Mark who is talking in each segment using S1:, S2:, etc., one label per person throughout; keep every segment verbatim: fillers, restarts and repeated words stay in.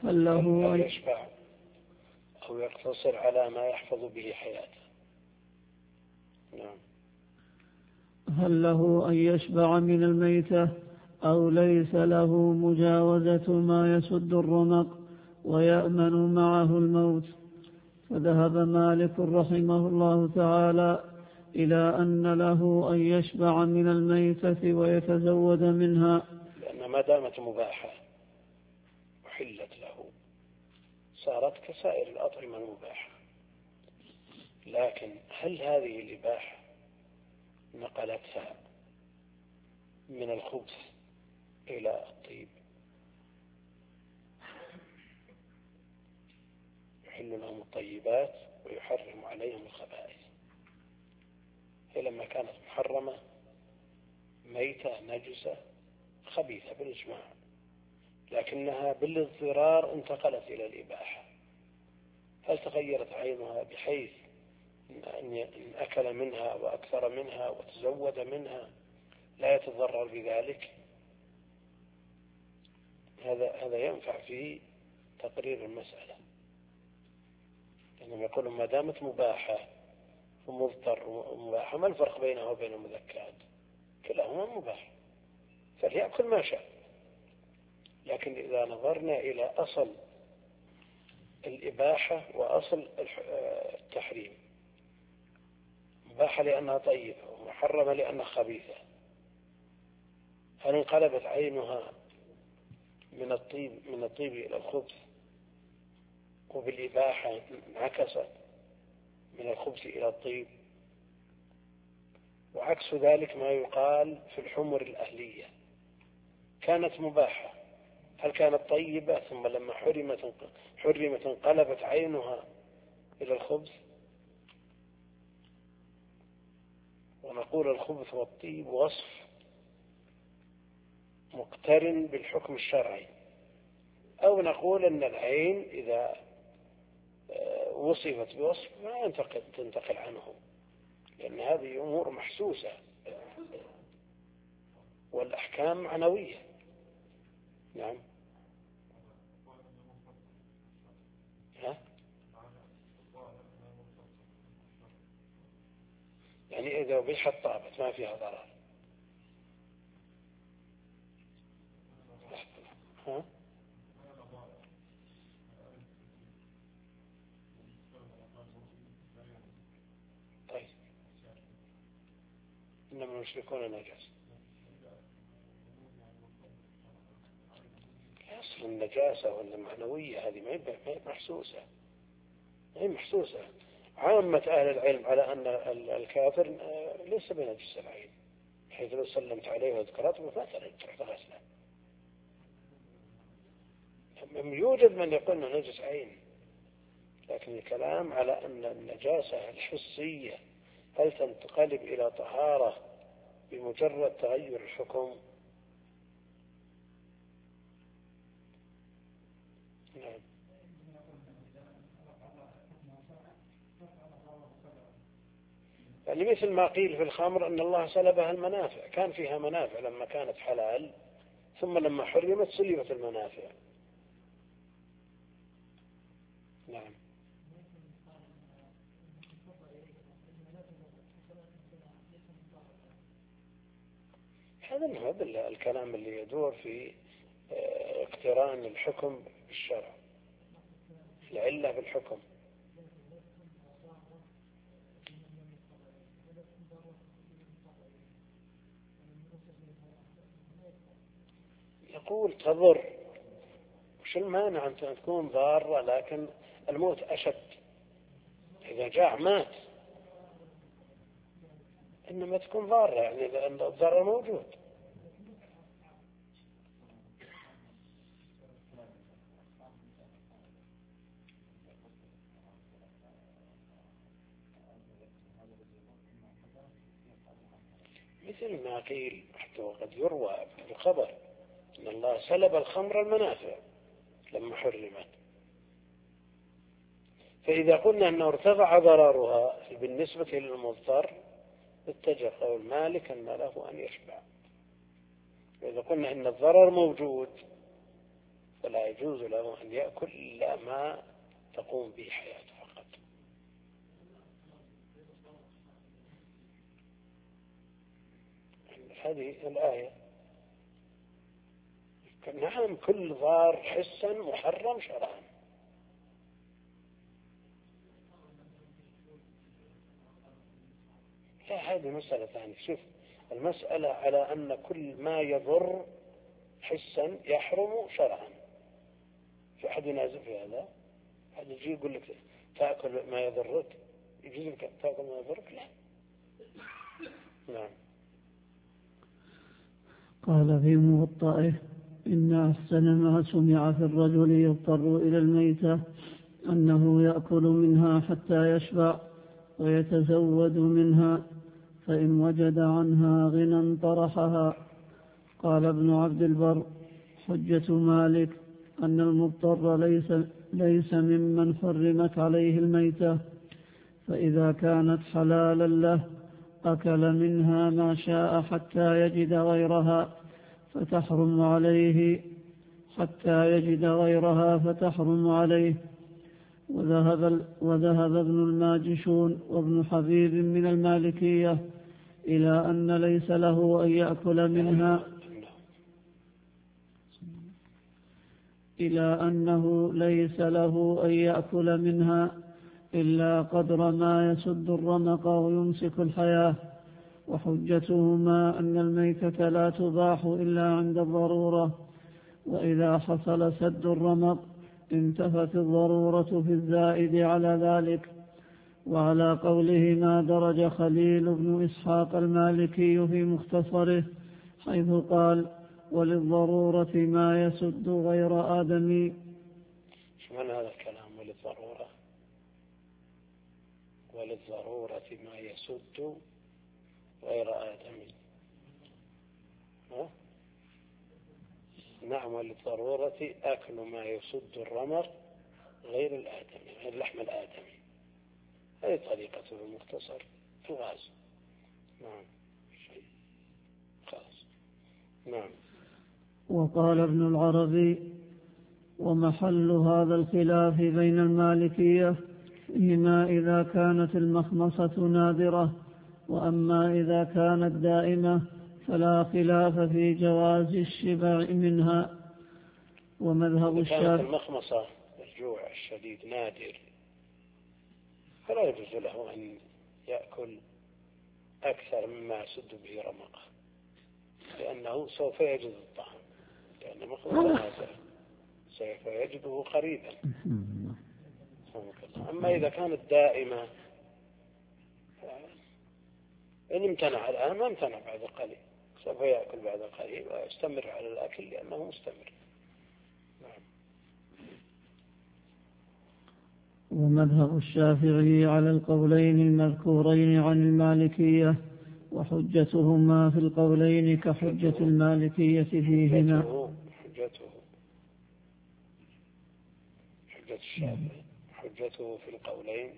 S1: هل له
S2: أن يشبع أو يقتصر على ما يحفظ به حياته؟ نعم.
S1: هل له أن يشبع من الميتة أو ليس له مجاوزة ما يسد الرمق ويأمن معه الموت؟ فذهب مالك رحمه الله تعالى إلى أن له أن يشبع من الميتة ويتزود منها،
S2: لأن ما دامت مباحة وحلت له صارت كسائر الأطعمة المباحة. لكن هل هذه الإباحة نقلتها من الخبث إلى الطيب؟ يحل لهم الطيبات ويحرم عليهم الخبائث. هي لما كانت محرمة ميتة نجسة خبيثة بالإجماع، لكنها بالاضطرار انتقلت إلى الإباحة. هل تغيرت عينها بحيث أن أكل منها وأكثر منها وتزود منها لا يتضرر بذلك؟ هذا هذا ينفع في تقرير المسألة. لأنهم يقولون ما دامت مباحة ومضطر ومباحة ما الفرق بينها وبين المذكات؟ كلاهما مباح فليأكل ما شاء. لكن إذا نظرنا إلى أصل الإباحة وأصل التحريم، مباحة لأنها طيبة ومحرمة لأنها خبيثة، هل انقلبت عينها من الطيب من الطيب إلى الخبث وبالإباحة انعكست من الخبث إلى الطيب؟ وعكس ذلك ما يقال في الحمر الأهلية، كانت مباحة، هل كانت طيبة ثم لما حرمت حرمت انقلبت عينها إلى الخبث؟ ونقول الخبث والطيب وصف مقترن بالحكم الشرعي، أو نقول أن العين إذا وصفت بوصف ما ينتقل تنتقل عنه، لأن هذه أمور محسوسة والأحكام معنوية. نعم. ها؟ يعني إذا أبيحت طابت ما فيها ضرر. ها؟ طيب إنما المشركون نجس. أصل النجاسة ولا معنوية هذه ما هي محسوسة، ما هي محسوسة. عامة أهل العلم على أن الكافر ليس بنجس العين، حيث لو سلمت عليه وذكرته ما تروح تغسله. يوجد من يقول أنه نجس عين، لكن الكلام على أن النجاسة الحسية هل تنتقلب إلى طهارة بمجرد تغير الحكم؟ نعم. يعني مثل ما قيل في الخمر أن الله سلبها المنافع، كان فيها منافع لما كانت حلال، ثم لما حرمت سلبت المنافع. نعم. هذا هو الكلام اللي يدور في اقتران الحكم بالشرع، العلة بالحكم. يقول تضر، وش المانع أن تكون ضارة لكن الموت أشد؟ إذا جاع مات، إنما تكون ضارة يعني لأن الضرر موجود. مثل ما قيل حتى وقد يروى في الخبر أن الله سلب الخمر المنافع لما حرمت، فإذا قلنا أنه ارتفع ضررها بالنسبة للمضطر اتجه قول مالك أن له أن يشبع. وإذا قلنا أن الضرر موجود فلا يجوز له أن يأكل إلا ما تقوم به حياته فقط. هذه الآية. نعم كل ضار حسا محرم شرعا. لا هذه مسألة ثانية. شوف المسألة على أن كل ما يضر حسا يحرم شرعا. في أحد ينازل في هذا؟ أحد يجي يقول لك تأكل ما يضرك؟ يجوز لك تأكل ما يضرك؟ لا. نعم.
S1: قال في موطئه إن أحسن ما سمع في الرجل يضطر إلى الميتة أنه يأكل منها حتى يشبع ويتزود منها، فإن وجد عنها غنى طرحها. قال ابن عبد البر حجة مالك أن المضطر ليس, ليس ممن حرمت عليه الميتة، فإذا كانت حلالا له أكل منها ما شاء حتى يجد غيرها فتحرم عليه حتى يجد غيرها فتحرم عليه. وذهب, وذهب ابن الماجشون وابن حبيب من المالكية إلى أن ليس له أن يأكل منها إلى أنه ليس له أن يأكل منها إلا قدر ما يسد الرمق ويمسك الحياة. وحجتهما أن الميتة لا تباح إلا عند الضرورة، وإذا حصل سد الرمق انتفت الضرورة في الزائد على ذلك. وعلى قوله ما درج خليل بن إسحاق المالكي في مختصره حيث قال وللضرورة ما يسد غير آدمي.
S2: شو معنى هذا الكلام وللضرورة؟ وللضرورة ما يسد غير آدمي. ها؟ نعم وللضرورة أكل ما يسد الرمق غير الآدمي غير اللحم الآدمي. هذه طريقته المختصر في الغاز. نعم شيء خلاص. نعم.
S1: وقال ابن العربي ومحل هذا الخلاف بين المالكية فيما إذا كانت المخمصة نادرة، وأما إذا كانت دائمة فلا خلاف في جواز الشبع منها. ومذهب الشافعي
S2: كانت المخمصة الجوع الشديد نادر فلا يجوز له أن يأكل أكثر مما يسد به رمقه، لأنه سوف يجد الطعام، لأن مخمصة نادر سوف يجده قريبا. أما إذا كانت دائمة إن امتنع الآن ما امتنع بعد قليل، سوف يأكل بعد قليل ويستمر على الأكل لأنه مستمر. نعم.
S1: ومذهب الشافعي على القولين المذكورين عن المالكية، وحجتهما في القولين كحجة المالكية فيهما.
S2: حجته حجة الشافعي حجته في القولين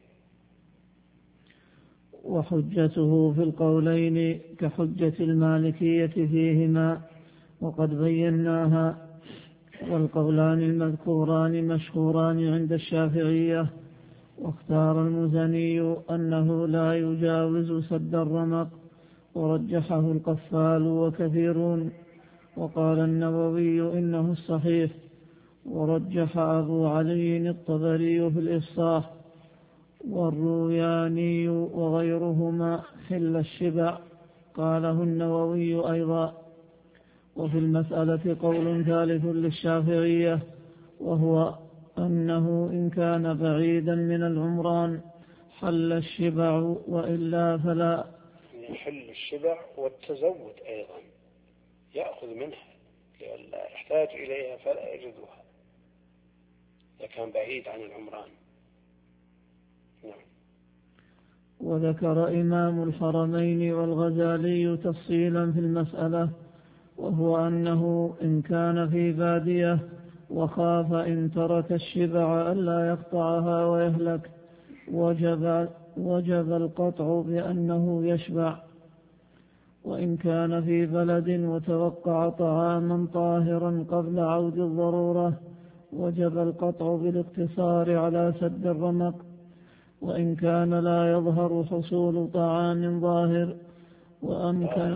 S1: وحجته في القولين كحجة المالكية فيهما وقد بيناها. والقولان المذكوران مشهوران عند الشافعية، واختار المزني أنه لا يجاوز سد الرمق، ورجحه القفال وكثيرون، وقال النووي إنه الصحيح، ورجح أبو علي الطبري في الإفصاح والروياني وغيرهما حل الشبع، قاله النووي أيضا. وفي المسألة قول ثالث للشافعية، وهو أنه إن كان بعيدا من العمران حل الشبع وإلا فلا.
S2: يحل الشبع والتزود أيضا يأخذ منها لأن يحتاج إليها فلا يجدها إذا كان بعيد عن العمران. نعم.
S1: وذكر إمام الحرمين والغزالي تفصيلا في المسألة، وهو أنه إن كان في بادية وخاف إن ترك الشبع ألا يقطعها ويهلك وجب, وجب القطع بأنه يشبع. وإن كان في بلد وتوقع طعاما طاهرا قبل عود الضرورة وجب القطع بالاقتصار على سد الرمق، وإن كان لا يظهر حصول طعام ظاهر وأمكن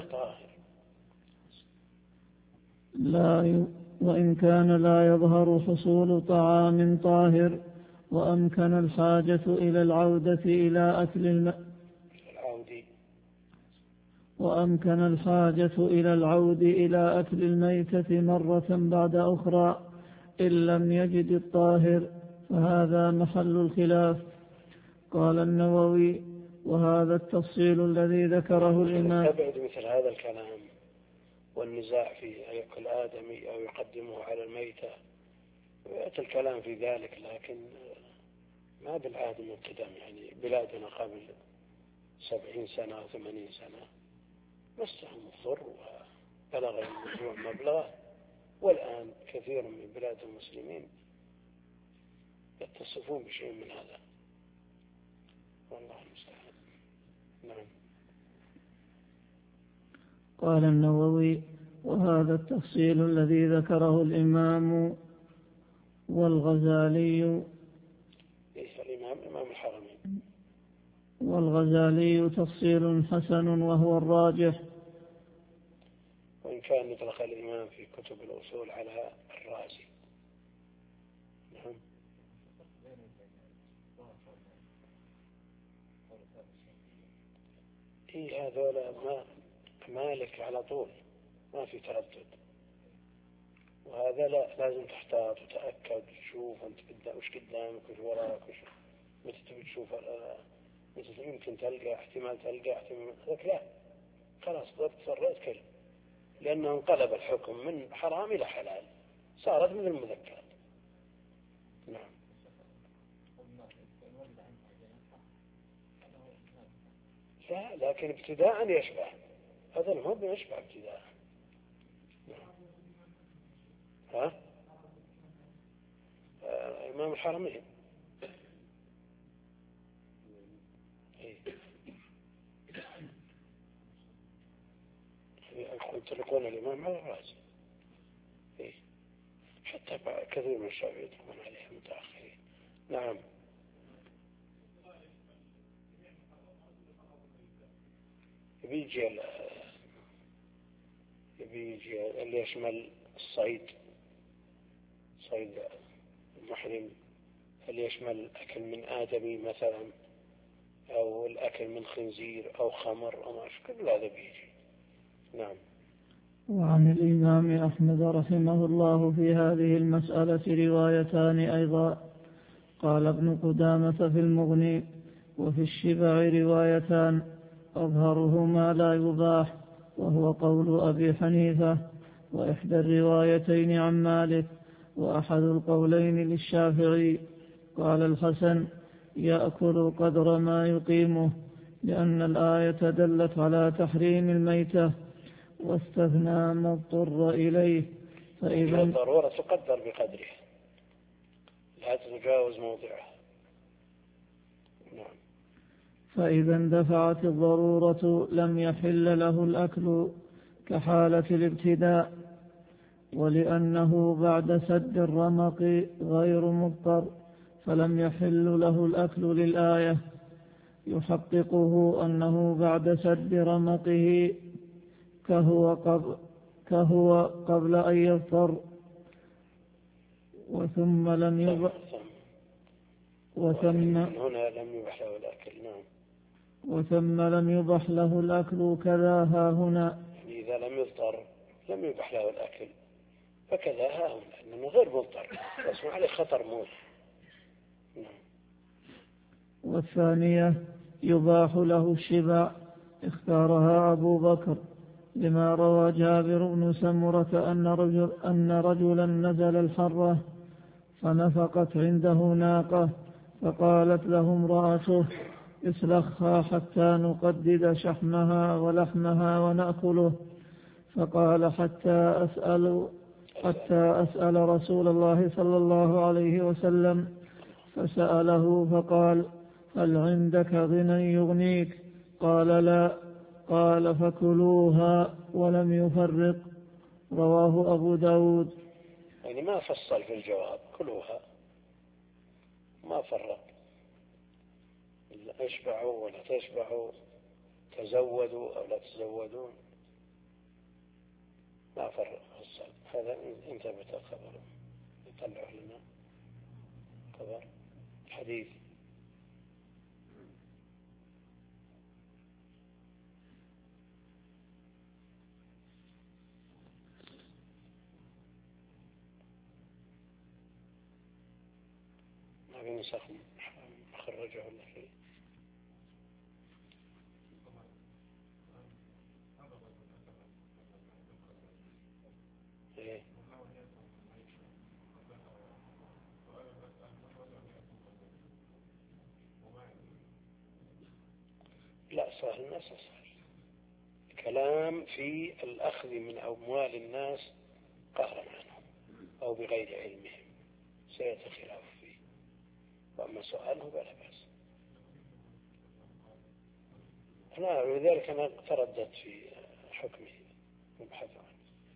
S1: لا ي... وإن كان لا يظهر حصول طعام طاهر وأمكن الحاجة إلى العودة إلى أكل الم... وأمكن الحاجة إلى العود إلى أكل الميتة مرة بعد أخرى إن لم يجد الطاهر، فهذا محل الخلاف. قال النووي: وهذا التفصيل الذي ذكره الإمام.
S2: أبعد مثل هذا الكلام والنزاع في يأكل آدمي أو يقدمه على الميتة، ويأتي الكلام في ذلك، لكن ما بالعهد من قدم. يعني بلادنا قبل سبعين سنة أو ثمانين سنة مسهم الضر وبلغ الموضوع مبلغه، والآن كثير من بلاد المسلمين يتصفون بشيء من هذا، والله المستعان. نعم.
S1: قال النووي: وهذا التفصيل الذي ذكره الإمام والغزالي
S2: الإمام إمام الحرمين
S1: والغزالي تفصيل حسن وهو الراجح،
S2: وإن كان يطلق الإمام في كتب الأصول على الرازي. نعم. إيه هذولا ما مالك على طول، ما في تردد، وهذا لا، لازم تحتاط وتأكد تشوف أنت قدام وش قدامك وش وراك وش متى تبي تشوف، متى يمكن تلقى، احتمال تلقى، احتمال هذاك لا، خلاص ضربت صريت كل، لأنه انقلب الحكم من حرام إلى حلال، صارت من المذكرات. نعم. لا، لكن ابتداء يشبه، هذا المهم يشبه ابتداء. نعم. ها؟ آه إمام الحرمين. إيه. يطلقون الإمام على الرازي. إيه. حتى كثير من الشعب يطلقون عليه متأخرين. نعم. يبيجي يبيجي اللي يشمل الصيد، صيد المحرم، اللي يشمل الأكل من آدمي مثلا، أو الأكل من خنزير أو خمر أو ما كل هذا بيجي. نعم.
S1: وعن الإمام أحمد رحمه الله في هذه المسألة روايتان أيضا. قال ابن قدامة في المغني: وفي الشبع روايتان، أظهرهما لا يباح، وهو قول أبي حنيفة، وإحدى الروايتين عن مالك، وأحد القولين للشافعي. قال الحسن: يأكل قدر ما يقيمه، لأن الآية دلت على تحريم الميتة واستثنى ما اضطر إليه،
S2: فإذا الضرورة تقدر بقدره لا تتجاوز موضعه. نعم.
S1: فإذا اندفعت الضرورة لم يحل له الأكل كحالة الابتداء، ولأنه بعد سد الرمق غير مضطر فلم يحل له الأكل للآية، يحققه أنه بعد سد رمقه كهو قبل, كهو قبل أن يضطر، وثم لم يبح وثم
S2: هنا لم يبح له الأكل. نعم.
S1: وثم لم يبح له الأكل كذا ها هنا،
S2: يعني إذا لم يضطر لم يبح له الأكل، فكذا ها هنا لأنه غير مضطر، اسمع عليه خطر موت. نعم.
S1: والثانية يباح له الشبع، اختارها أبو بكر لما روى جابر بن سمرة أن, رجل أن رجلا نزل الحرة فنفقت عنده ناقة، فقالت له امرأته: اسلخها حتى نقدد شحمها ولحمها ونأكله. فقال: حتى أسأل, حتى أسأل رسول الله صلى الله عليه وسلم. فسأله فقال: هل عندك غنى يغنيك؟ قال: لا. قال: فكلوها ولم يفرق. رواه أبو داود.
S2: يعني ما فصل في الجواب، كلوها ما فرق، اشبعوا ولا تشبعوا، تزودوا أو لا تزودون، ما فرق فصل. هذا إن ثبت الخبر يطلع لنا خبر حديث. ما في نسخ مخرجه ولا شيء. إيه؟ لا صار الناس صار كلام في الأخذ من أموال الناس قهرا عنهم أو بغير علمهم سيأتي خلاف فيه، وأما سؤاله فلا بأس. لا، ولذلك أنا ترددت في حكمه مبحث عنه.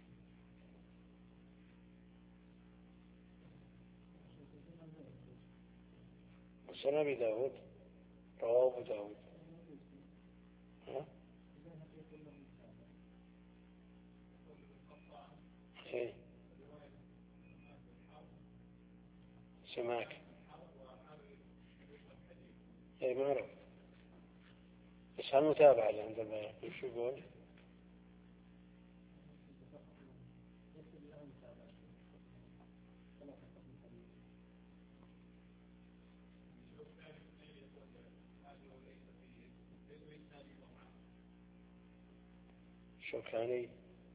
S2: وسنة أبي داود رواه أبو داود. ها؟ إيه؟ سماك. إيه معروف، بس هالمتابعة اللي عند البيهقي شو يقول؟ شوكاني.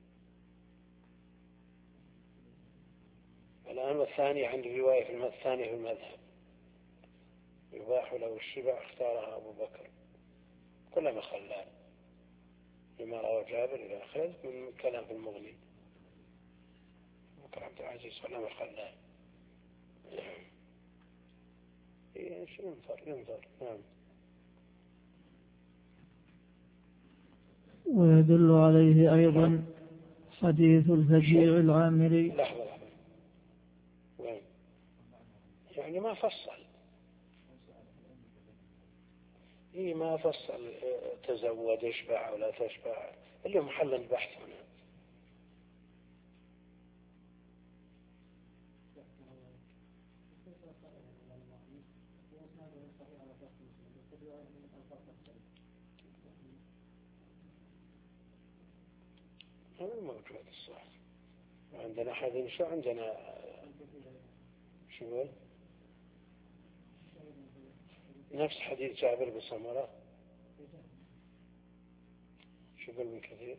S2: الآن الثاني عند رواية في الثاني في المذهب يباح له الشبع، اختارها أبو بكر كلما خلاه لما روى جابر إلى آخره من كلام في المغني. بكر عبد العزيز كلما خلاه. ايش ينظر ينظر. نعم.
S1: ويدل عليه أيضا حديث الفجيع العامري.
S2: لحظة لحظة، وين؟ يعني ما فصل. إيه ما فصل تزود اشبع ولا تشبع، اللي محل البحث هنا. هذا موجود الصح. عندنا حديث شو عندنا شو يقول؟ نفس حديث جابر بن سمرة. شو يقول من كثير؟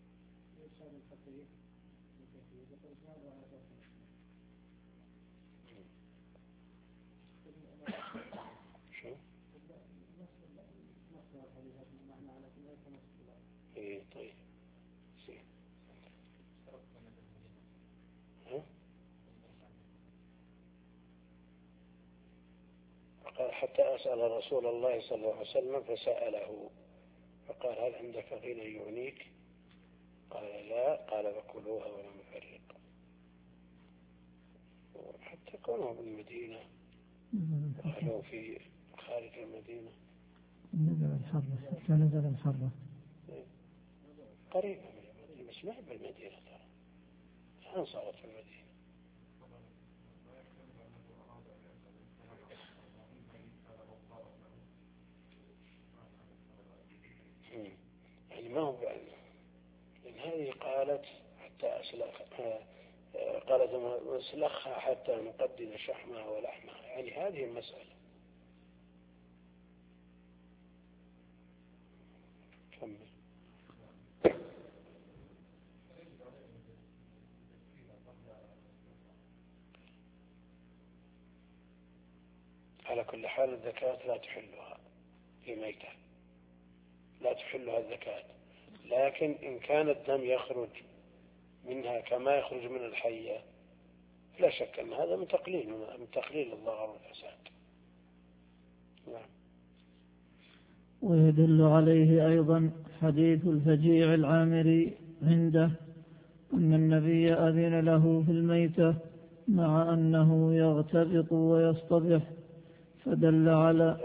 S2: شو؟ ايه طيب. قال حتى أسأل رسول الله صلى الله عليه وسلم فسأله فقال هل عندك غنى يعنيك؟ قال لا. قال فكلوها ولا مفرق. حتى كونوا بالمدينة وخلوا في خارج المدينة.
S1: نزل الحرة حتى نزل الحرة
S2: قريبة من المدينة بس ما هي بالمدينة ترى، الآن صارت في المدينة. يعني ما هو بعلم، لأن هذه قالت حتى أسلخ قالت أسلخها حتى نقدم شحمها ولحمها، يعني هذه المسألة. كمل. على كل حال الزكاة لا تحلها في ميتة، لا تحلها الزكاة، لكن إن كان الدم يخرج منها كما يخرج من الحية لا شك أن هذا من تقليل من تقليل الضرر والفساد. نعم.
S1: ويدل عليه أيضا حديث الفجيع العامري عنده أن النبي أذن له في الميتة مع أنه يغتبط ويصطبح، فدل على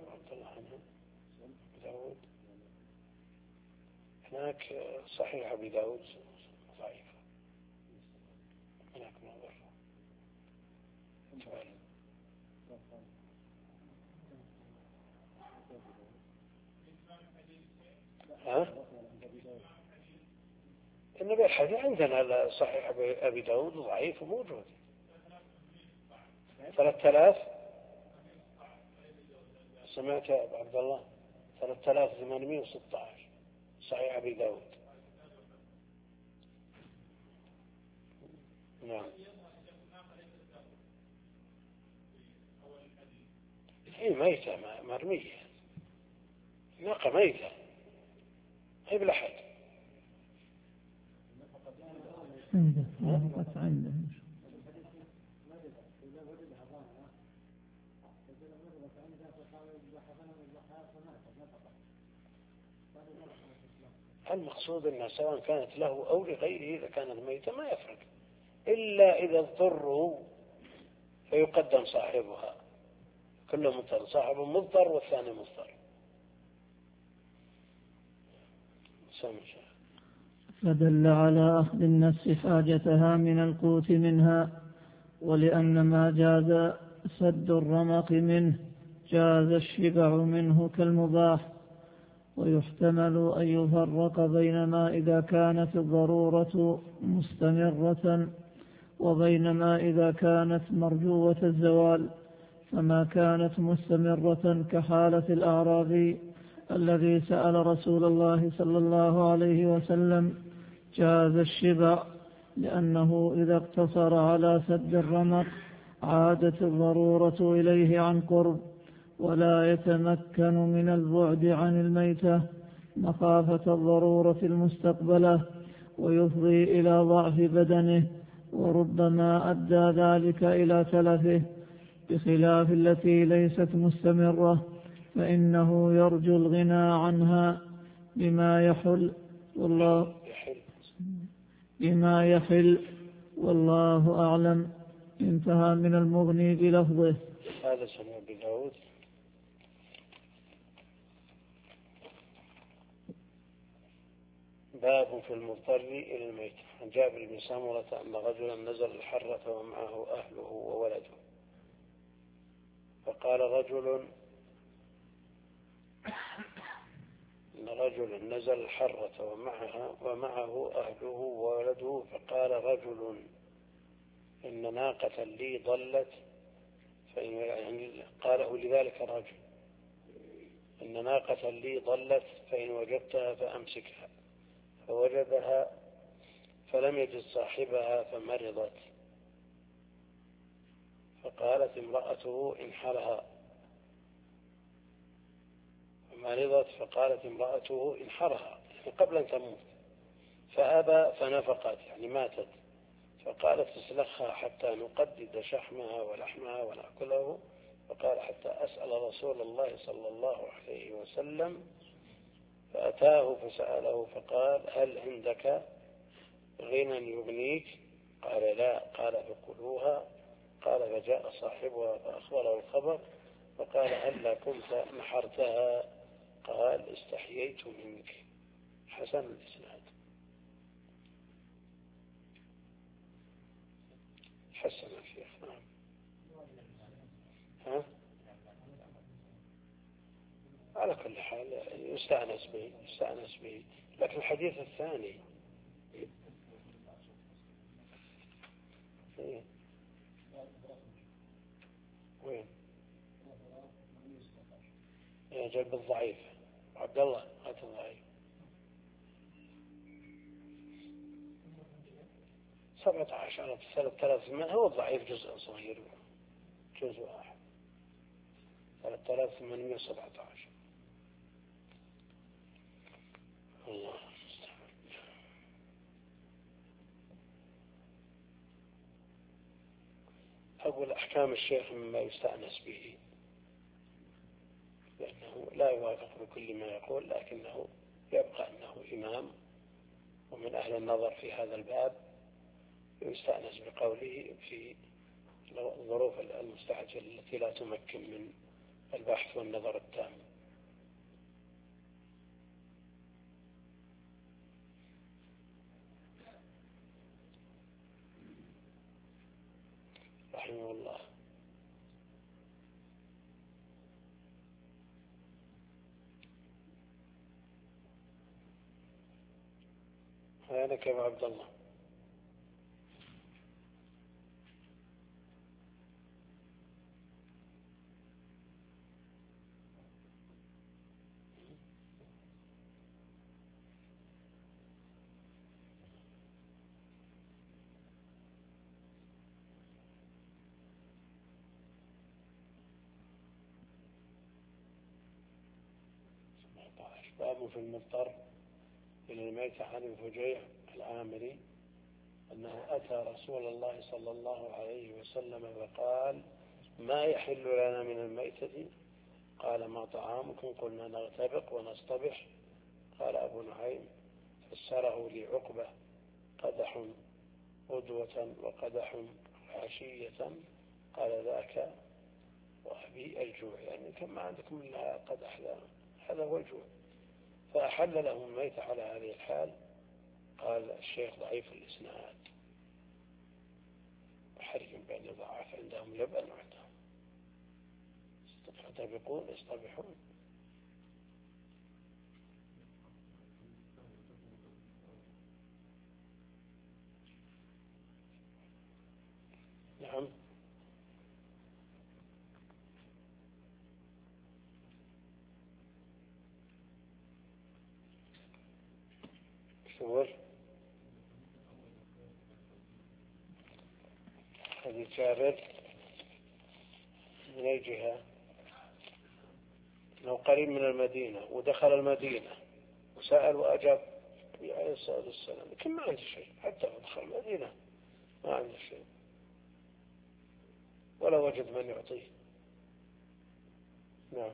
S2: هناك صحيح أبي داود ضعيف، هناك نظر. ها؟ النبي الحديث عندنا صحيح أبي داود ضعيف وموجود. ثلاثة آلاف سمعت يا عبد الله، ثلاثة آلاف ثمانمائة وستة عشر صحيح أبي داود. نعم. هي ميتة مرمية، ناقة ميتة، هي بالأحد. المقصود أنها سواء كانت له أو لغيره إذا كانت ميتة ما يفرق، إلا إذا اضطروا فيقدم صاحبها، كله مضطر، صاحب مضطر والثاني مضطر.
S1: فدل على أخذ النفس حاجتها من القوت منها، ولأن ما جاز سد الرمق منه جاز الشبع منه كالمباح. ويحتمل أن يفرق بين ما إذا كانت الضرورة مستمرة وبين ما إذا كانت مرجوة الزوال. فما كانت مستمرة كحالة الأعرابي الذي سأل رسول الله صلى الله عليه وسلم جاز الشبع، لأنه إذا اقتصر على سد الرمق عادت الضرورة إليه عن قرب، ولا يتمكن من البعد عن الميتة مخافة الضرورة المستقبلة، ويفضي إلى ضعف بدنه، وربما أدى ذلك إلى تلفه، بخلاف التي ليست مستمرة فإنه يرجو الغنى عنها بما يحل والله بما يحل والله أعلم. انتهى من المغني بلفظه.
S2: هذا سمع بداود. باب في المضطر إلى الميت. عن جابر بن سمرة أن رجلا نزل الحرة ومعه أهله وولده، فقال رجل إن رجل نزل الحرة ومعها ومعه أهله وولده، فقال رجل إن ناقة لي ضلت، يعني قاله لذلك الرجل إن ناقة لي ضلت فإن وجدتها فأمسكها، فوجدها فلم يجد صاحبها فمرضت، فقالت امرأته انحرها، فمرضت فقالت امرأته انحرها يعني قبل أن تموت، فأبى فنفقت يعني ماتت، فقالت اسلخها حتى نقدد شحمها ولحمها ونأكله، فقال حتى أسأل رسول الله صلى الله عليه وسلم، فأتاه فسأله فقال هل عندك غنى يغنيك؟ قال لا. قال فكلوها. قال فجاء صاحبها فأخبره الخبر، فقال هل كنت نحرتها؟ قال استحييت منك. حسن الإسناد. حسن الشيخ. نعم. ها؟ على كل حال يستأنس به يستأنس به لكن الحديث الثاني إيه؟ وين؟ يا جلب الضعيف عبد الله هات الضعيف. سبعة عشر على ثلاثة آلاف من هو الضعيف جزء صغير، جزء واحد ثلاثة آلاف ثمانمائة وسبعة عشر. الله أقول أحكام الشيخ مما يستأنس به، لأنه لا يوافق بكل ما يقول، لكنه يبقى أنه إمام ومن أهل النظر في هذا الباب، يستأنس بقوله في الظروف المستعجلة التي لا تمكن من البحث والنظر التام. رحمه الله. هذا كيف عبد الله؟ باب في المضطر إلى الميتة عن الفجيع العامري أنه أتى رسول الله صلى الله عليه وسلم فقال: ما يحل لنا من الميتة؟ قال: ما طعامكم؟ قلنا: نغتبق ونصطبح. قال أبو نعيم: فسره لي عقبة: قدح غدوة وقدح عشية. قال: ذاك وأبي الجوع، يعني كما عندكم إلا قدح، هذا هو الجوع. فأحل له الميت على هذه الحال. قال الشيخ: ضعيف الإسناد، وحرج بأن يضعف، عندهم لبن وعندهم يطبقون يصطبحون. نعم. صور حديث جابر من أي جهة؟ أنه قريب من المدينة ودخل المدينة وسأل وأجاب عليه الصلاة والسلام، لكن ما عنده شيء، حتى دخل المدينة ما عنده شيء ولا وجد من يعطيه. نعم.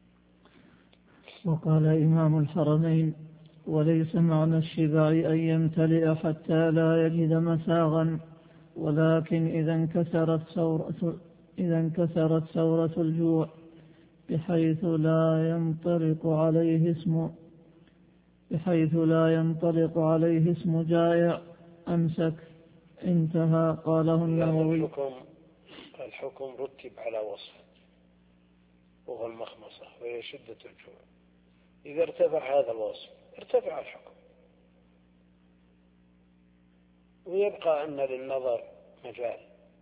S1: وقال إمام الحرمين: وليس معنى الشبع أن يمتلئ حتى لا يجد مساغا، ولكن إذا انكسرت ثورة إذا انكسرت ثورة الجوع بحيث لا ينطلق عليه اسم بحيث لا ينطلق عليه اسم جائع أمسك. انتهى. قاله النووي.
S2: الحكم الحكم رتب على وصف وهو المخمصة وهي شدة الجوع. إذا ارتفع هذا الوصف ارتفع الحكم، ويبقى أن للنظر مجال.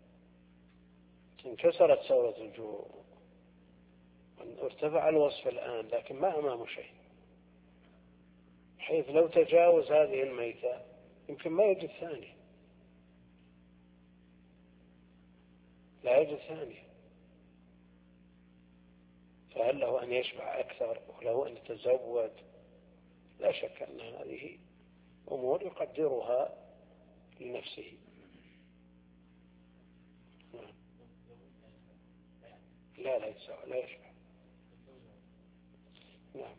S2: انكسرت ثورة الجوع وارتفع الوصف الآن، لكن ما أمامه شيء، حيث لو تجاوز هذه الميتة يمكن ما يجد ثاني، لا يجد ثاني. فهل له أن يشبع أكثر وله أن يتزود؟ لا شك أن هذه أمور يقدرها لنفسه. لا لا يتساوى، لا يشبع. نعم.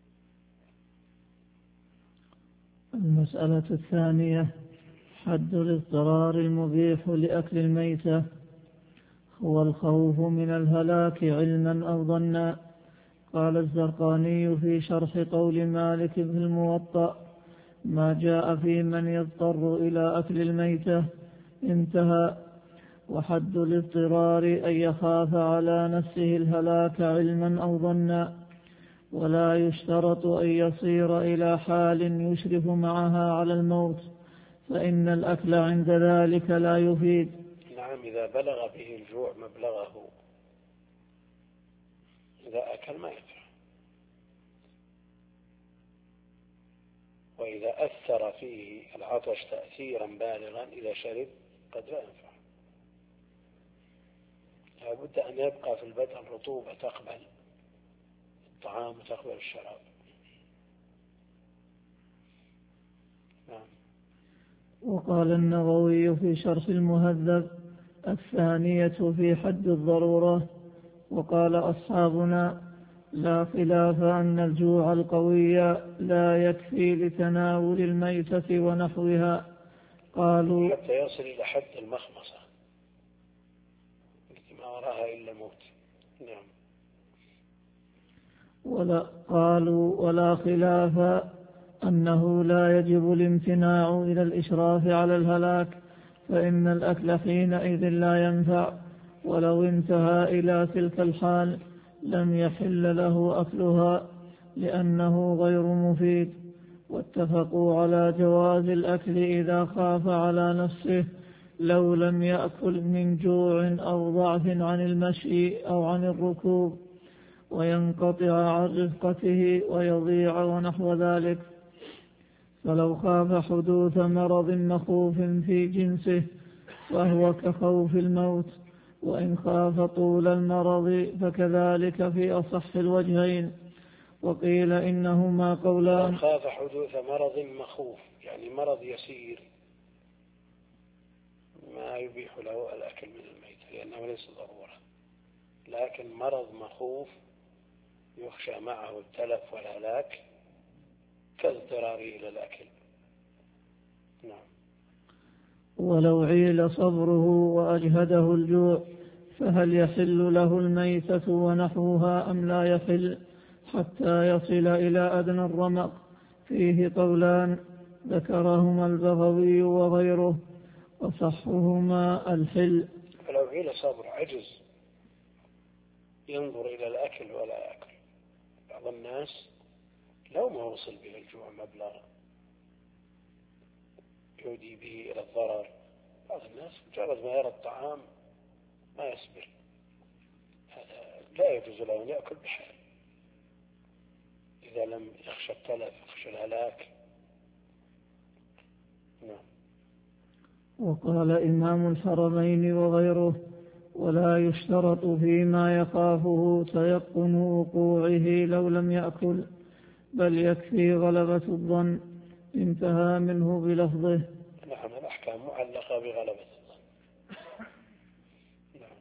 S1: المسألة الثانية: حد الاضطرار المبيح لأكل الميتة. هو الخوف من الهلاك علما أو ظنا. قال الزرقاني في شرح قول مالك في الموطأ: ما جاء في من يضطر إلى أكل الميتة. انتهى. وحد الاضطرار أن يخاف على نفسه الهلاك علما أو ظنا، ولا يشترط أن يصير إلى حال يشرف معها على الموت، فإن الأكل عند ذلك لا يفيد.
S2: نعم. إذا بلغ به الجوع مبلغه، إذا أكل ما ينفع، وإذا أثر فيه العطش تأثيرا بالغا إذا شرب قد لا ينفع. لابد أن يبقى في البدن رطوبة تقبل الطعام وتقبل الشراب. نعم.
S1: وقال النووي في شرح المهذب: الثانية في حد الضرورة. وقال أصحابنا: لا خلاف أن الجوع القوي لا يكفي لتناول الميتة ونحوها. قالوا:
S2: حتى يصل إلى حد المخمصة، أراها إلا الموت. نعم.
S1: ولا قالوا ولا خلاف أنه لا يجب الامتناع إلى الإشراف على الهلاك، فإن الأكل حينئذ لا ينفع، ولو انتهى إلى تلك الحال لم يحل له أكلها لأنه غير مفيد. واتفقوا على جواز الأكل إذا خاف على نفسه لو لم يأكل من جوع أو ضعف عن المشي أو عن الركوب، وينقطع عن رفقته ويضيع ونحو ذلك. فلو خاف حدوث مرض مخوف في جنسه فهو كخوف الموت، وإن خاف طول المرض فكذلك في أصح الوجهين. وقيل إنهما قولان.
S2: خاف حدوث مرض مخوف يعني مرض يسير ما يبيح له الأكل من الميت لأنه ليس ضرورة، لكن مرض مخوف يخشى معه التلف والهلاك كاضطراره إلى الأكل. نعم.
S1: ولو عيل صبره وأجهده الجوع فهل يحل له الميتة ونحوها أم لا يحل حتى يصل إلى أدنى الرمق؟ فيه قولان ذكرهما البغوي وغيره، وصحهما الحل.
S2: فلو عيل صبر عجز ينظر إلى الأكل ولا يأكل. بعض الناس لو ما وصل به الجوع مبلغ يودي به إلى الضرر، بعض الناس مجرد ما يرى الطعام ما يصبر، هذا لا يجوز له أن يأكل بحال إذا لم يخشى التلف يخشى الهلاك. نعم.
S1: وقال إمام الحرمين وغيره ولا يشترط فيما يخافه تيقن وقوعه لو لم يأكل، بل يكفي غلبة الظن. انتهى منه بلفظه.
S2: نعم. الأحكام معلقة بغلبة الظن. نعم.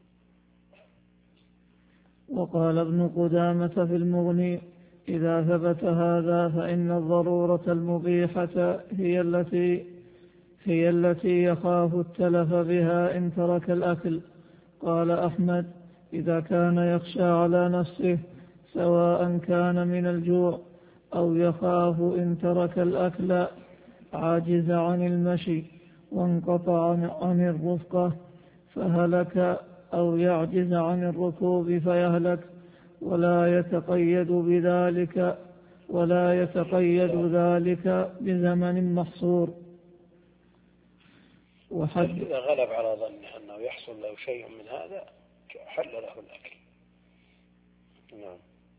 S1: وقال ابن قدامة في المغني إذا ثبت هذا فإن الضرورة المبيحة هي التي هي التي يخاف التلف بها إن ترك الأكل. قال أحمد إذا كان يخشى على نفسه سواء كان من الجوع أو يخاف إن ترك الأكل عاجز عن المشي وانقطع عن الرفقة فهلك، أو يعجز عن الركوب فيهلك، ولا يتقيد بذلك ولا يتقيد ذلك بزمن محصور.
S2: وحد إذا غلب على ظنه أنه يحصل له شيء من هذا حل له الأكل. نعم.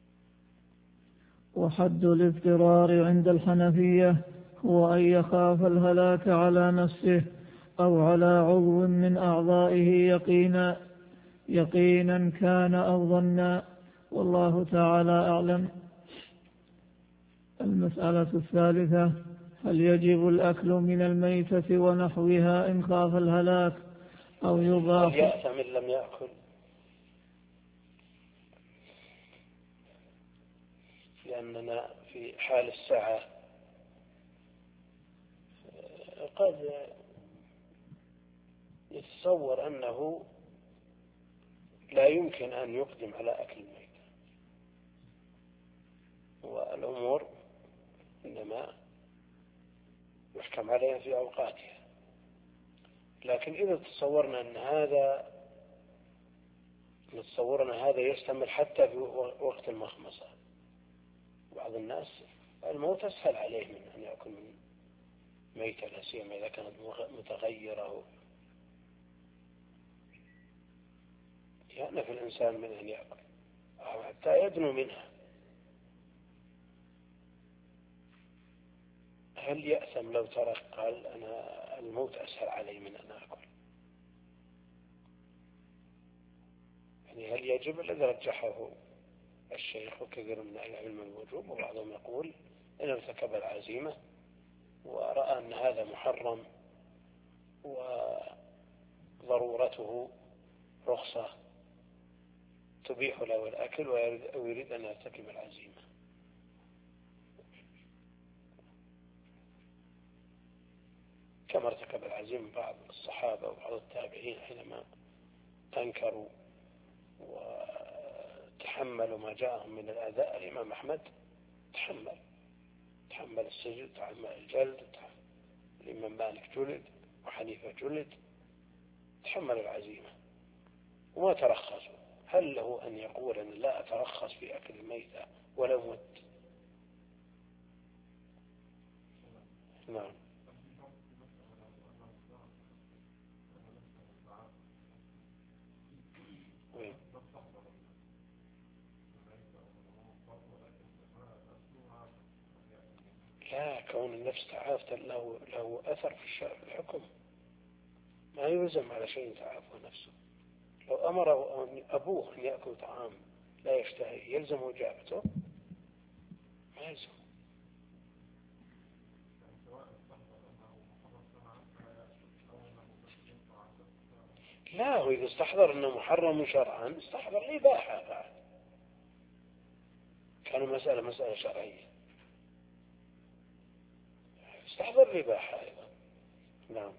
S1: وحد الاضطرار عند الحنفية هو أن يخاف الهلاك على نفسه أو على عضو من أعضائه يقينا يقينا كان أو ظنا، والله تعالى أعلم. المسألة الثالثة هل يجب الأكل من الميتة ونحوها إن خاف الهلاك أو يباح؟
S2: يأثم من لم يأكل، لأننا في حال الساعة قد يتصور أنه لا يمكن أن يقدم على أكل الميت، والأمور إنما يحكم عليها في أوقاتها. لكن إذا تصورنا أن هذا نتصورنا هذا يستمر حتى في وقت المخمصة، بعض الناس الموت أسهل عليه من أن يأكل من ميتة، لا سيما إذا كانت متغيرة. يأنف الإنسان من أن يأكل أو حتى يدنو منها. هل يأثم لو ترك قال أنا الموت أسهل علي من أن أكل؟ يعني هل يجب؟ الذي رجحه الشيخ وكثير من أهل العلم الوجوب، وبعضهم يقول إن ارتكب العزيمة ورأى أن هذا محرم وضرورته رخصة تبيح له الأكل ويريد أن يرتكب العزيمة. كما ارتكب العزيمة بعض الصحابة وبعض التابعين حينما أنكروا وتحملوا ما جاءهم من الأذى. الإمام أحمد تحمل تحمل السجن، تحمل الجلد، الإمام مالك جلد، وحنيفة جلد، تحمل العزيمة وما ترخصوا. هل له أن يقول أن لا أترخص في أكل الميتة ولو مت؟ نعم. لا، كون النفس تعافت له, له أثر في الحكم، ما يلزم على شيء تعافه نفسه. لو أمر أبوه أن يأكل طعام لا يشتهي يلزم إجابته؟ ما يلزم. لا، هو إذا استحضر أنه محرم شرعا استحضر الإباحة بعد، كان مسألة مسألة شرعية، استحضر الإباحة أيضا. نعم.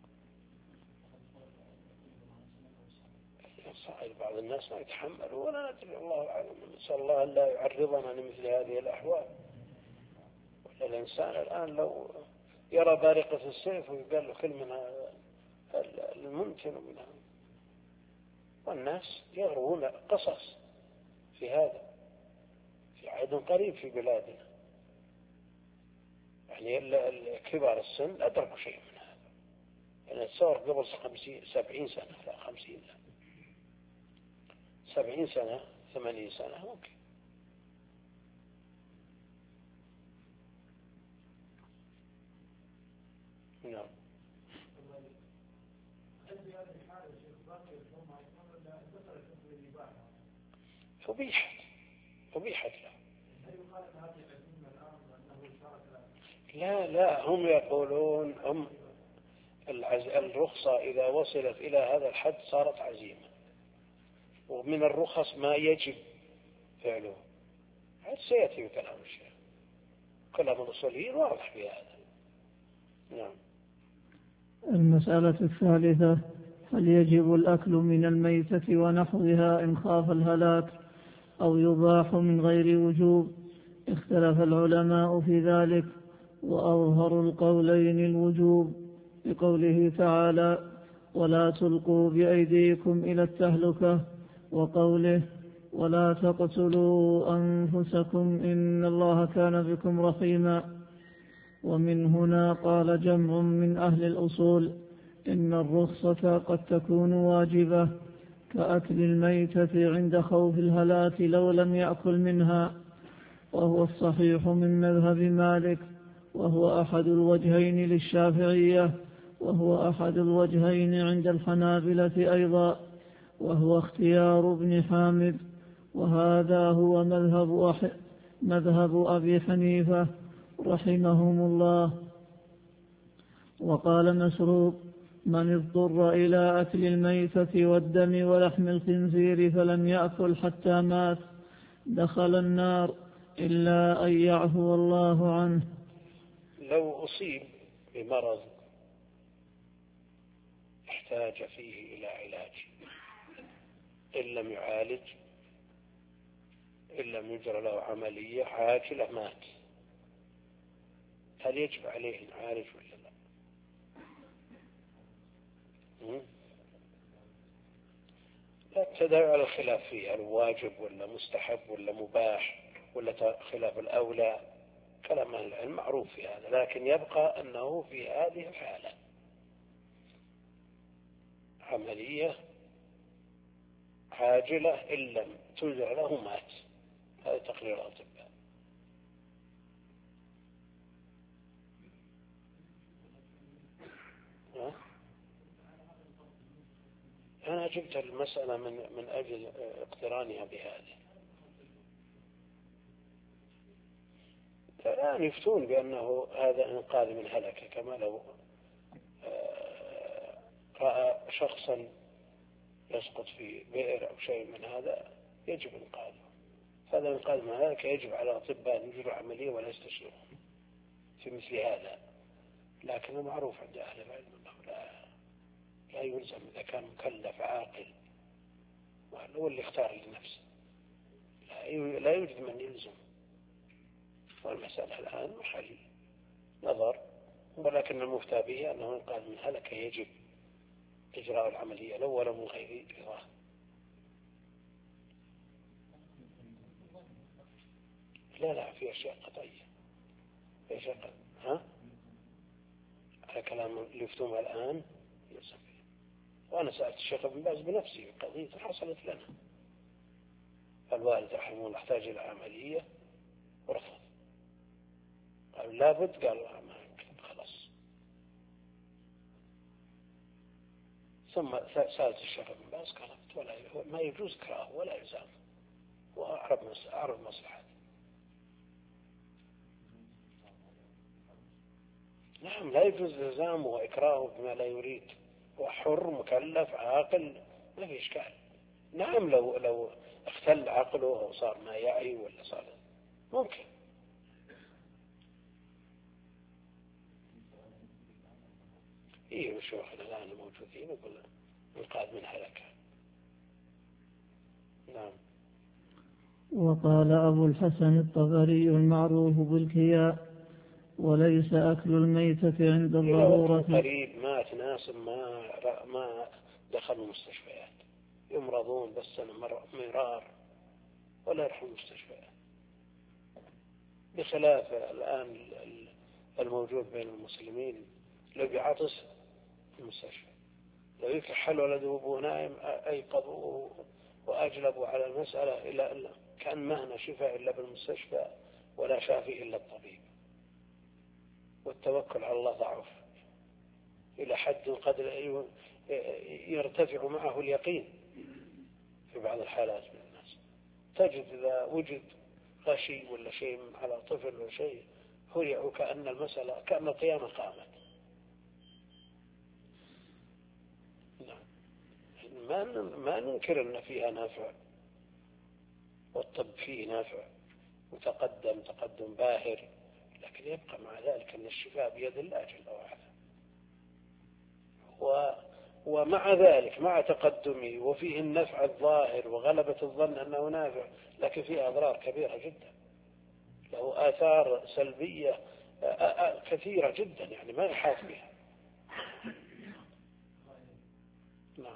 S2: صحيح، بعض الناس ما يتحملوا ولا ندري، الله أعلم. نسأل الله أن لا يعرضنا لمثل هذه الأحوال. ولا الإنسان الآن لو يرى بارقة السيف ويقال له كل من الممكن منها، والناس يغرون قصص في هذا في عهد قريب في بلادنا، يعني كبار السن لا أدركوا شيء من هذا. يعني تصور قبل خمسين سبعين سنة، لا خمسين لا سبعين سنة ثمانين سنة ممكن. نعم. أبيحت أبيحت له. لا لا، هم يقولون هم الرخصة إذا وصلت إلى هذا الحد صارت عزيمة، ومن الرخص ما يجب فعله. هذا سيأتي بكلام الشيخ، كلام الأصوليين واضح في هذا. نعم.
S1: المسألة الثالثة: هل يجب الأكل من الميتة ونحوها إن خاف الهلاك أو يباح من غير وجوب؟ اختلف العلماء في ذلك، وأظهر القولين الوجوب بقوله تعالى: ولا تلقوا بأيديكم إلى التهلكة، وقوله: ولا تقتلوا أنفسكم إن الله كان بكم رحيما. ومن هنا قال جمع من أهل الأصول إن الرخصة قد تكون واجبة كأكل الميتة عند خوف الهلاك لو لم يأكل منها، وهو الصحيح من مذهب مالك، وهو أحد الوجهين للشافعية، وهو أحد الوجهين عند الحنابلة أيضا، وهو اختيار ابن حامد، وهذا هو مذهب, أح... مذهب أبي حنيفة رحمهم الله. وقال مسروق: من اضطر إلى أكل الميتة والدم ولحم الخنزير فلم يأكل حتى مات دخل النار إلا أن يعفو الله عنه.
S2: لو أصيب بمرض احتاج فيه إلى علاج، إن لم يعالج، إن لم يجرى له عملية عاجلة مات، هل يجب عليه أن يعالج ولا لا؟ لا تدعو على الخلاف فيه، هل واجب ولا مستحب ولا مباح ولا خلاف الأولى، كلام أهل العلم معروف في هذا، لكن يبقى أنه في هذه الحالة عملية عاجلة إن لم تجرى له مات. هذا تقرير الأطباء. أنا جبت المسألة من من أجل اقترانها بهذه. الآن يفتون بأنه هذا إنقاذ من هلكة، كما لو رأى شخصا يسقط في بئر أو شيء من هذا يجب إنقاذه. هذا إنقاذ من هلكة يجب على الأطباء أن يجروا عملية ولا يستشيرون في مثل هذا، لكن المعروف عند أهل العلم أنه لا لا يلزم إذا كان مكلف عاقل هو اللي يختار لنفسه، لا يوجد من يلزم. والمسألة الآن محل نظر، ولكن المفتى به أنه قال من هلك يجب إجراء العملية الأولى من غير رضاه. لا لا في أشياء قطعية، في أشياء قطعية. ها على كلام اللي يفتوم الآن يلزم فيه. وأنا سألت الشيخ ابن باز بنفسي قضية حصلت لنا، الوالد رحمه الله احتاج إلى عملية ورفض، قال لابد، قال ما يمكن خلاص. ثم سألت الشيخ ابن باز قال ولا ما يجوز كراهه ولا إلزام، وأعرف مصلحته. نعم لا يجوز إلزامه وإكراهه بما لا يريد، هو حر مكلف عاقل ما في إشكال. نعم لو لو اختل عقله أو صار ما يعي ولا صار ممكن. إيه وشوخنا الآن موجودين يقول القاد من هلكة. نعم.
S1: وقال أبو الحسن الطبري المعروف بالكياء وليس أكل الميتة عند الضرورة.
S2: قريب مات ناس ما ما دخلوا المستشفيات يمرضون بس مرار ولا يروحوا المستشفيات، بخلاف الآن الموجود بين المسلمين لو بيعطس في المستشفى، لو يكحل ولده وابوه نائم أيقظوا وأجلبوا على المسألة إلا كان ما هنا شفاء إلا بالمستشفى ولا شافي إلا الطبيب، والتوكل على الله ضعف إلى حد قد يرتفع معه اليقين في بعض الحالات من الناس. تجد إذا وجد غشي ولا شيء على طفل ولا شيء هرع كأن المسألة كأن القيامة قامت. ما ما ننكر أن فيها نافع والطب فيه نافع وتقدم تقدم باهر، لكن يبقى مع ذلك أن الشفاء بيد الله جل وعلا. و ومع ذلك مع تقدمه وفيه النفع الظاهر وغلبة الظن أنه نافع، لكن فيه أضرار كبيرة جدا، له آثار سلبية كثيرة جدا يعني ما يحاط بها. نعم.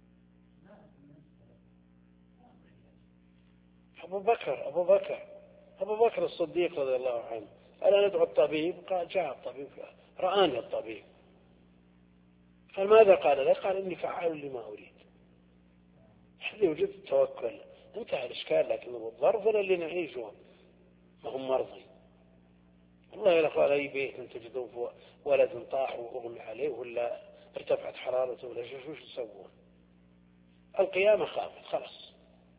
S2: أبو بكر أبو بكر أبو بكر الصديق رضي الله عنه ألا ندعو الطبيب؟ قال جاء الطبيب رآني الطبيب، قال ماذا قال له؟ قال إني فعال لما أريد. حلي وجدت التوكل انتهى الإشكال، لكن الظرف اللي نعيشه ما هم مرضي. الله يا أخوان أي بيت تجدون ولد طاح وأغمي عليه ولا ارتفعت حرارته ولا شيء شو يسوون؟ القيامة خافت خلاص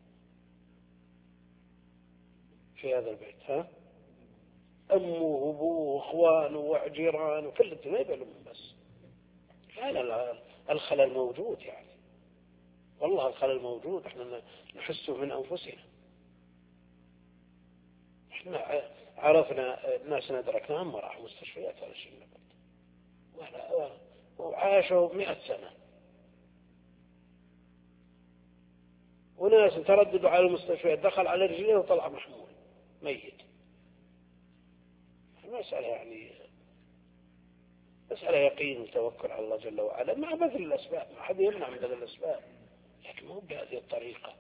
S2: في هذا البيت. ها أمه وأبوه وأخوانه وجيرانه وكل ما يبلون، بس هذا الخلل موجود يعني، والله الخلل موجود، احنا نحسه من أنفسنا. احنا عرفنا ناس ندركناهم ما راحوا مستشفيات ولا شيء ولا وعاشوا مئة سنة، وناس ترددوا على المستشفيات دخل على رجليه وطلع محمول ميت. المسألة يعني مسألة يقين وتوكل على الله جل وعلا مع بذل الأسباب، ما حد يمنع من بذل الأسباب، لكن مو بهذه الطريقة.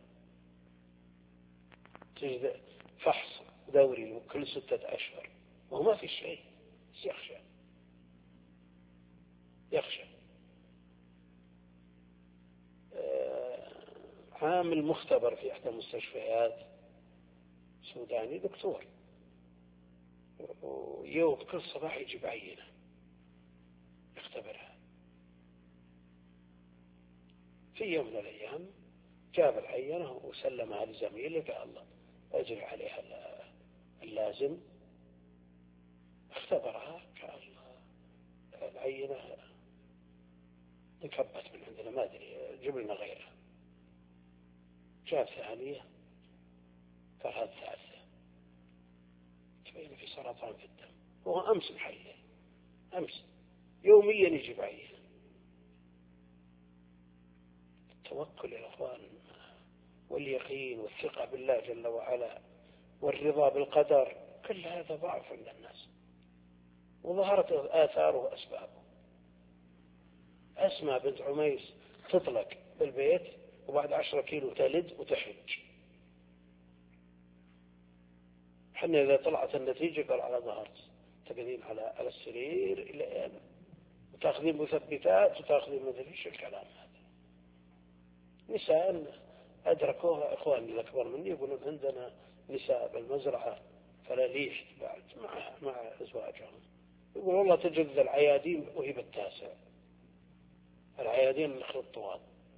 S2: تجد فحص دوري كل ستة أشهر وهو ما في شيء، يخشى يخشى عامل مختبر في إحدى المستشفيات سوداني دكتور، ويوم كل صباح يجيب عينة يختبرها. في يوم من الأيام جاب العينة وسلمها لزميله، قال الله أجري عليها اللازم. اختبرها قال العينة انكبت من عندنا ما أدري جيب لنا غيرها. جاب ثانية قال هذا ثالثة تبين في سرطان في الدم، وهو أمس محلل أمس يوميا يجيب عينة. التوكل يا أخوان واليقين والثقة بالله جل وعلا والرضا بالقدر، كل هذا ضعف عند الناس، وظهرت آثاره وأسبابه. أسماء بنت عميس تطلق بالبيت وبعد عشرة كيلو تلد وتحج. حنا إذا طلعت النتيجة قال على ظهرت تقعدين على على السرير إلى أن وتأخذين مثبتات وتأخذين مثل إيش الكلام هذا. نساء أدركوها إخواني الأكبر مني يقولون عندنا نساء بالمزرعة فلاليح بعد مع مع أزواجهم، يقول والله تجد العيادين وهي بالتاسع، العيادين النخل الطوال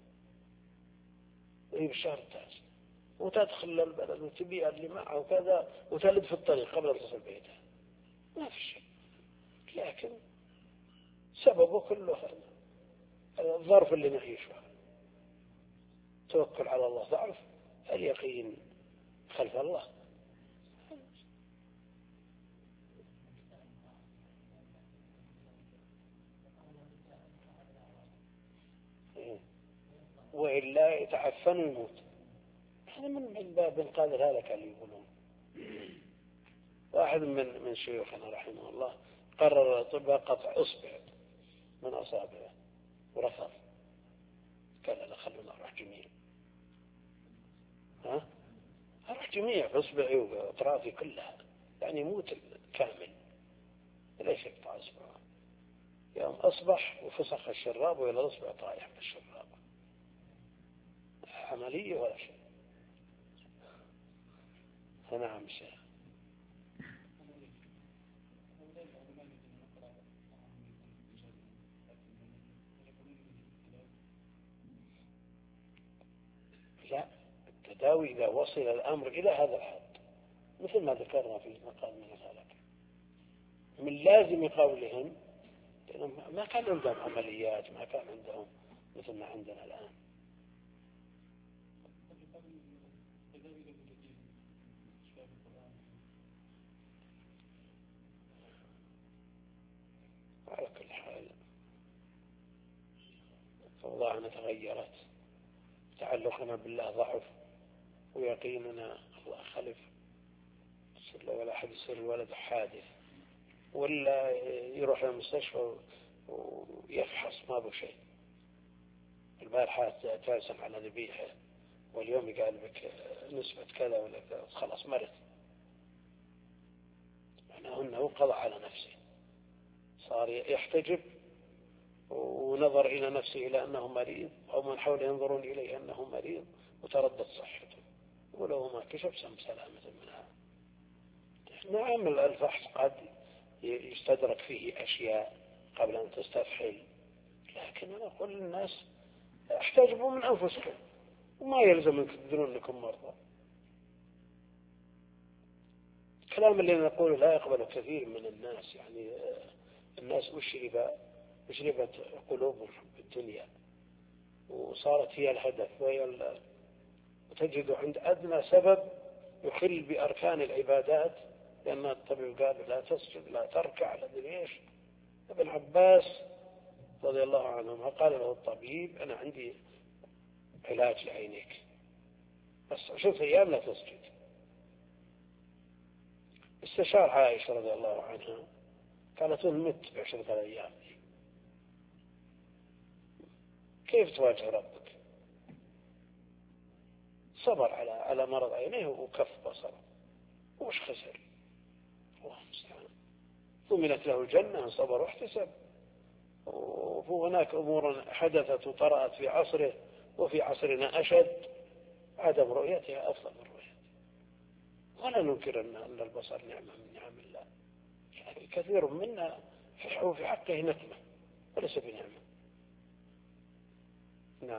S2: وهي بالشهر التاسع، وتدخل البلد وتبيع اللي معه وكذا وتلد في الطريق قبل أن تصل بيتها، ما في شيء. لكن سببه كله هذا الظرف اللي نعيشه، توكل على الله ضعف، اليقين خلف الله. وإلا يتعفن ويموت. هذا من باب القادر، هذا كان يقولون. واحد من من شيوخنا رحمه الله قرر الأطباء قطع إصبع من أصابعه ورفض، قال لا خلونا أروح جميع، ها أروح جميع إصبعي وأطرافي كلها، يعني يموت كامل، ليش يقطع إصبعه؟ يوم أصبح وفسخ الشراب وإلى الإصبع طايح بالشراب، عملية ولا شيء. نعم شيخ. لا، التداوي إذا وصل الأمر إلى هذا الحد مثل ما ذكرنا في مقال من الهلك، من لازم قولهم لأنهم ما كان عندهم عمليات، ما كان عندهم مثل ما عندنا الآن. على كل حال أوضاعنا تغيرت، تعلقنا بالله ضعف، ويقيننا الله خلف. لو ولا أحد يصير الولد حادث ولا يروح للمستشفى ويفحص ما به شيء، البارحة جالسا على ذبيحة واليوم قال بك نسبة كذا ولا كذا، خلاص مرض، معناه أنه قضى على نفسه، صار يحتجب ونظر إلى نفسه إلى أنه مريض، أو من حوله ينظرون إليه أنه مريض وتردد صحته، ولو ما كشف سم سلامة منها. نعم الفحص قد يستدرك فيه أشياء قبل أن تستفحل، لكن أنا أقول للناس احتجبوا من أنفسكم، وما يلزم أن تدرون أنكم مرضى. الكلام اللي نقوله لا يقبل كثير من الناس، يعني الناس أشرب أشربت قلوبهم بالدنيا وصارت هي الهدف، وهي وتجد عند أدنى سبب يخل بأركان العبادات، لأن الطبيب قال لا تسجد لا تركع لا ليش. ابن عباس رضي الله عنهما قال له الطبيب أنا عندي علاج لعينيك بس عشرة أيام لا تسجد. استشار عائشة رضي الله عنها قالت مت بعشرة أيام، كيف تواجه ربك؟ صبر على على مرض عينيه وكف بصره، وش خسر؟ الله المستعان. ضمنت له الجنة صبر واحتسب. وهناك أمور حدثت وطرأت في عصره وفي عصرنا أشد، عدم رؤيتها أفضل من رؤيتها. ولا ننكر أن البصر نعمة من نعم الله، يعني كثير منا في حقه نكمة وليس بنعمة. نعم.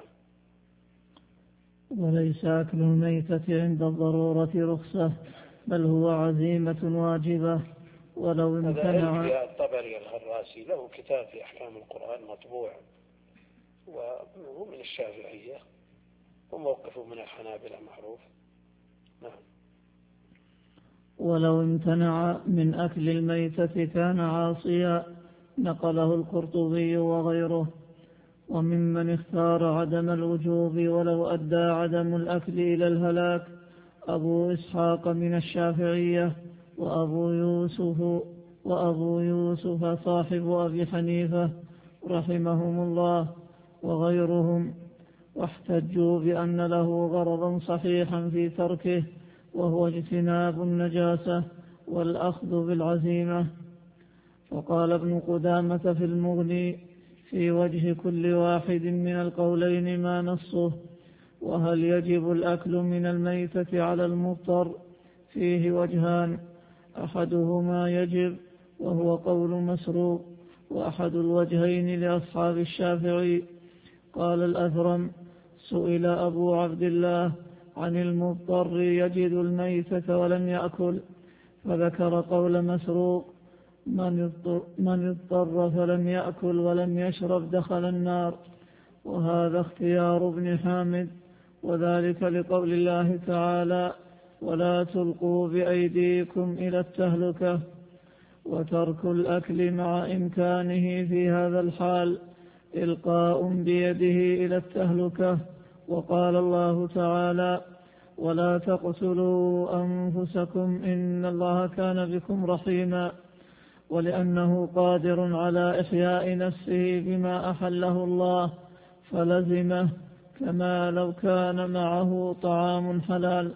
S1: وليس أكل الميتة عند الضرورة رخصة، بل هو عزيمة واجبة ولو امتنع.
S2: هذا الطبري الهراسي له كتاب في أحكام القرآن مطبوع، وهو من الشافعية وموقفه من الحنابلة معروف. نعم.
S1: ولو امتنع من أكل الميتة كان عاصيا، نقله القرطبي وغيره. وممن اختار عدم الوجوب ولو أدى عدم الأكل إلى الهلاك أبو إسحاق من الشافعية وأبو يوسف وأبو يوسف صاحب أبي حنيفة رحمهم الله وغيرهم، واحتجوا بأن له غرضا صحيحا في تركه وهو اجتناب النجاسة والأخذ بالعزيمة. وقال ابن قدامة في المغني في وجه كل واحد من القولين ما نصه. وهل يجب الأكل من الميتة على المضطر؟ فيه وجهان، أحدهما يجب وهو قول مسروق، وأحد الوجهين لأصحاب الشافعي. قال الأثرم سئل أبو عبد الله عن المضطر يجد الميتة ولم يأكل، فذكر قول مسروق من اضطر فلم يأكل ولم يشرب دخل النار، وهذا اختيار ابن حامد، وذلك لقول الله تعالى ولا تلقوا بأيديكم إلى التهلكة. وترك الأكل مع إمكانه في هذا الحال إلقاء بيده إلى التهلكة. وقال الله تعالى ولا تقتلوا أنفسكم إن الله كان بكم رحيما، ولأنه قادر على إحياء نفسه بما أحله الله فلزمه كما لو كان معه طعام حلال.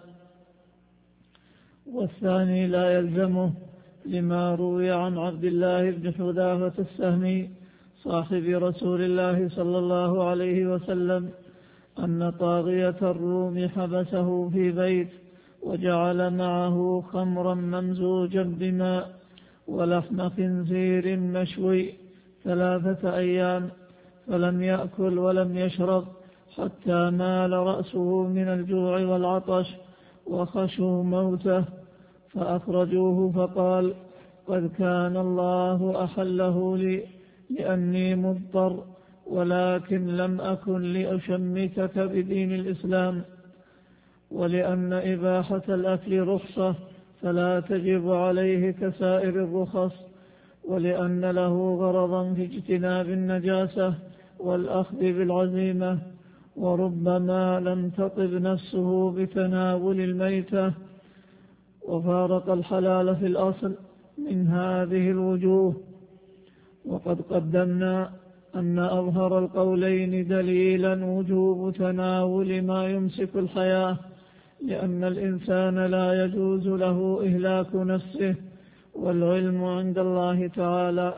S1: والثاني لا يلزمه لما روي عن عبد الله بن حذافة السهمي صاحب رسول الله صلى الله عليه وسلم أن طاغية الروم حبسه في بيت وجعل معه خمرا ممزوجا بماء ولحم خنزير مشوي ثلاثة أيام، فلم يأكل ولم يشرب حتى مال رأسه من الجوع والعطش وخشوا موته، فأخرجوه فقال قد كان الله أحله لي لأني مضطر، ولكن لم أكن لأشمتك بدين الإسلام. ولأن إباحة الأكل رخصة فلا تجب عليه كسائر الرخص، ولأن له غرضا في اجتناب النجاسة والأخذ بالعزيمة، وربما لم تطب نفسه بتناول الميتة وفارق الحلال في الأصل من هذه الوجوه. وقد قدمنا أن أظهر القولين دليلا وجوب تناول ما يمسك الحياة، لأن الإنسان لا يجوز له إهلاك نفسه، والعلم عند الله تعالى.